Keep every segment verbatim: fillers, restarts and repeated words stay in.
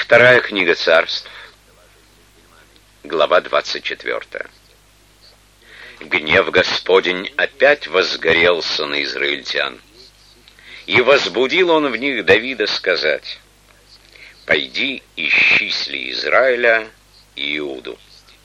Вторая книга Царств, глава двадцать четвёртая. Гнев Господень опять возгорелся на израильтян, и возбудил он в них Давида сказать: «Пойди, исчисли Израиля и Иуду».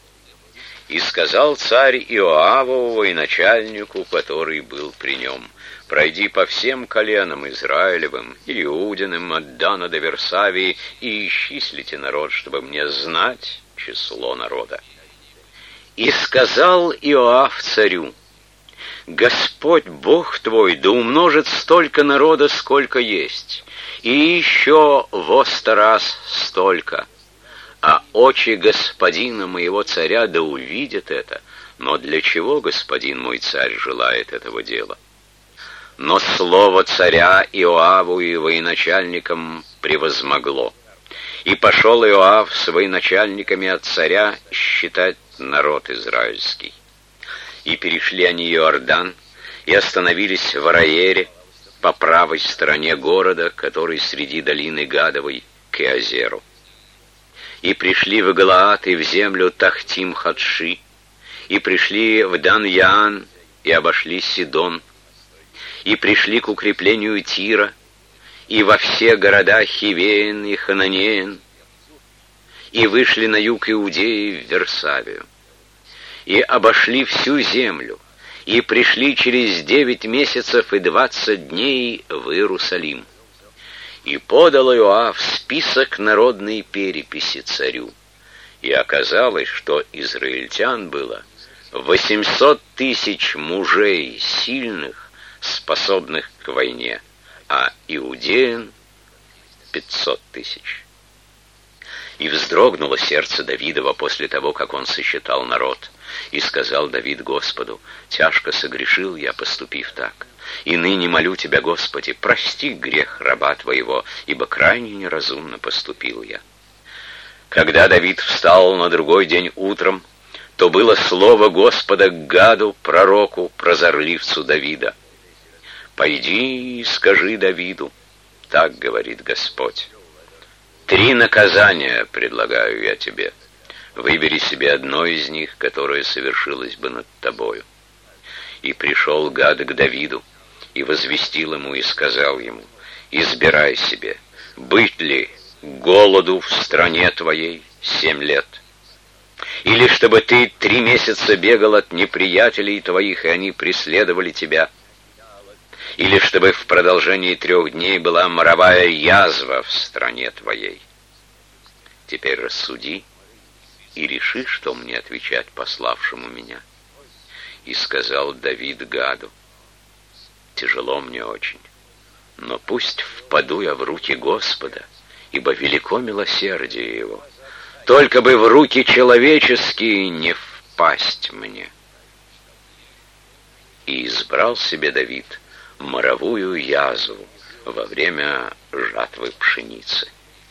И сказал царь Иоаву военачальнику, который был при нем: «Пройди по всем коленам Израилевым и Иудиным от Дана до Версавии и исчислите народ, чтобы мне знать число народа». И сказал Иоав царю: «Господь Бог твой да умножит столько народа, сколько есть, и еще во сто раз столько. А очи господина моего царя да увидят это. Но для чего господин мой царь желает этого дела?» Но слово царя Иоаву и военачальникам превозмогло. И пошел Иоав с военачальниками от царя считать народ израильский. И перешли они Иордан, и остановились в Араере, по правой стороне города, который среди долины Гадовой, к Иозеру. И пришли в Галаад и в землю Тахтим-Хадши, и пришли в Дан-Яан, и обошли Сидон, и пришли к укреплению Тира, и во все города Хивеен и Хананеен, и вышли на юг Иудеи в Версавию, и обошли всю землю, и пришли через девять месяцев и двадцать дней в Иерусалим. И подал Иоав список народной переписи царю, и оказалось, что израильтян было восемьсот тысяч мужей сильных, способных к войне, а иудеян пятьсот тысяч. И вздрогнуло сердце Давидова после того, как он сосчитал народ. И сказал Давид Господу: «Тяжко согрешил я, поступив так. И ныне молю Тебя, Господи, прости грех раба Твоего, ибо крайне неразумно поступил я». Когда Давид встал на другой день утром, то было слово Господа к Гаду, пророку, прозорливцу Давида: «Пойди и скажи Давиду, так говорит Господь, три наказания предлагаю я тебе. Выбери себе одно из них, которое совершилось бы над тобою». И пришел Гад к Давиду, и возвестил ему, и сказал ему: «Избирай себе, быть ли голоду в стране твоей семь лет, или чтобы ты три месяца бегал от неприятелей твоих, и они преследовали тебя, или чтобы в продолжении трех дней была моровая язва в стране твоей. Теперь рассуди и реши, что мне отвечать пославшему меня». И сказал Давид Гаду: «Тяжело мне очень, но пусть впаду я в руки Господа, ибо велико милосердие Его. Только бы в руки человеческие не впасть мне». И избрал себе Давид моровую язву во время жатвы пшеницы.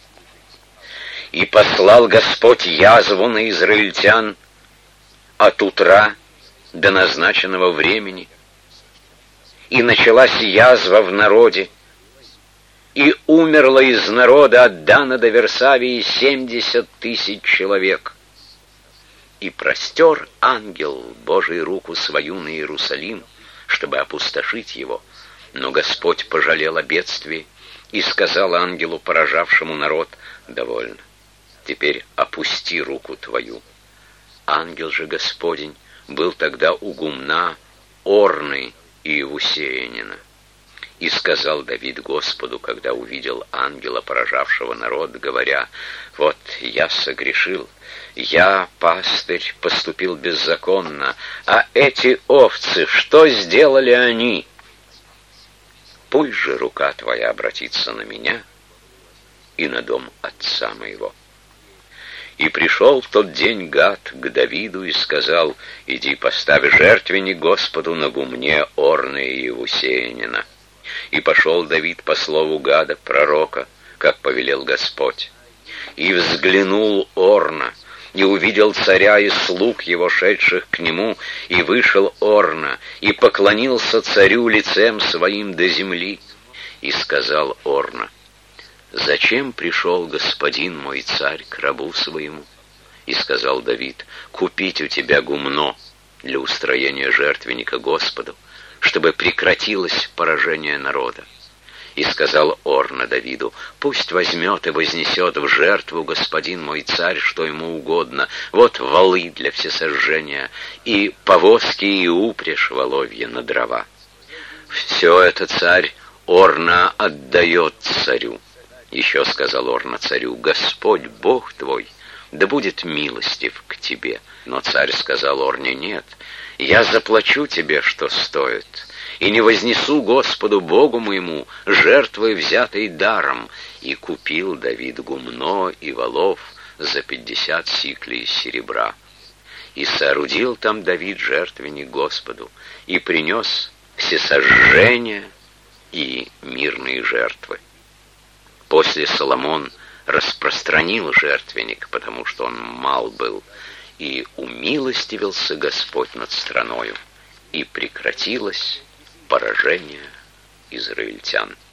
И послал Господь язву на израильтян от утра до назначенного времени, и началась язва в народе, и умерло из народа от Дана до Версавии семьдесят тысяч человек. И простер ангел Божий руку свою на Иерусалим, чтобы опустошить его, но Господь пожалел о бедствии и сказал ангелу, поражавшему народ: «Довольно, теперь опусти руку твою». Ангел же Господень был тогда у гумна Орны и Иевусеянина. И сказал Давид Господу, когда увидел ангела, поражавшего народ, говоря: «Вот я согрешил, я, пастырь, поступил беззаконно, а эти овцы, что сделали они? Пусть же рука твоя обратится на меня и на дом отца моего». И пришел в тот день Гад к Давиду и сказал: «Иди, поставь жертвенник Господу на гумне Орны и Иевусеянина». И пошел Давид по слову Гада, пророка, как повелел Господь. И взглянул Орна, и увидел царя и слуг его, шедших к нему, и вышел Орна, и поклонился царю лицем своим до земли. И сказал Орна: «Зачем пришел господин мой царь к рабу своему?» И сказал Давид: «Купить у тебя гумно для устроения жертвенника Господу, чтобы прекратилось поражение народа». И сказал Орна Давиду: «Пусть возьмет и вознесет в жертву господин мой царь, что ему угодно. Вот валы для всесожжения, и повозки, и упряжь воловья на дрова». Все это царь Орна отдает царю. Еще сказал Орна царю: «Господь Бог твой да будет милостив к тебе». Но царь сказал Орне: «Нет, я заплачу тебе, что стоит, и не вознесу Господу Богу моему жертвы, взятой даром». И купил Давид гумно и волов за пятьдесят сиклей серебра. И соорудил там Давид жертвенник Господу, и принес всесожжения и мирные жертвы. После Соломон распространил жертвенник, потому что он мал был, и умилостивился Господь над страною, и прекратилось поражение израильтян.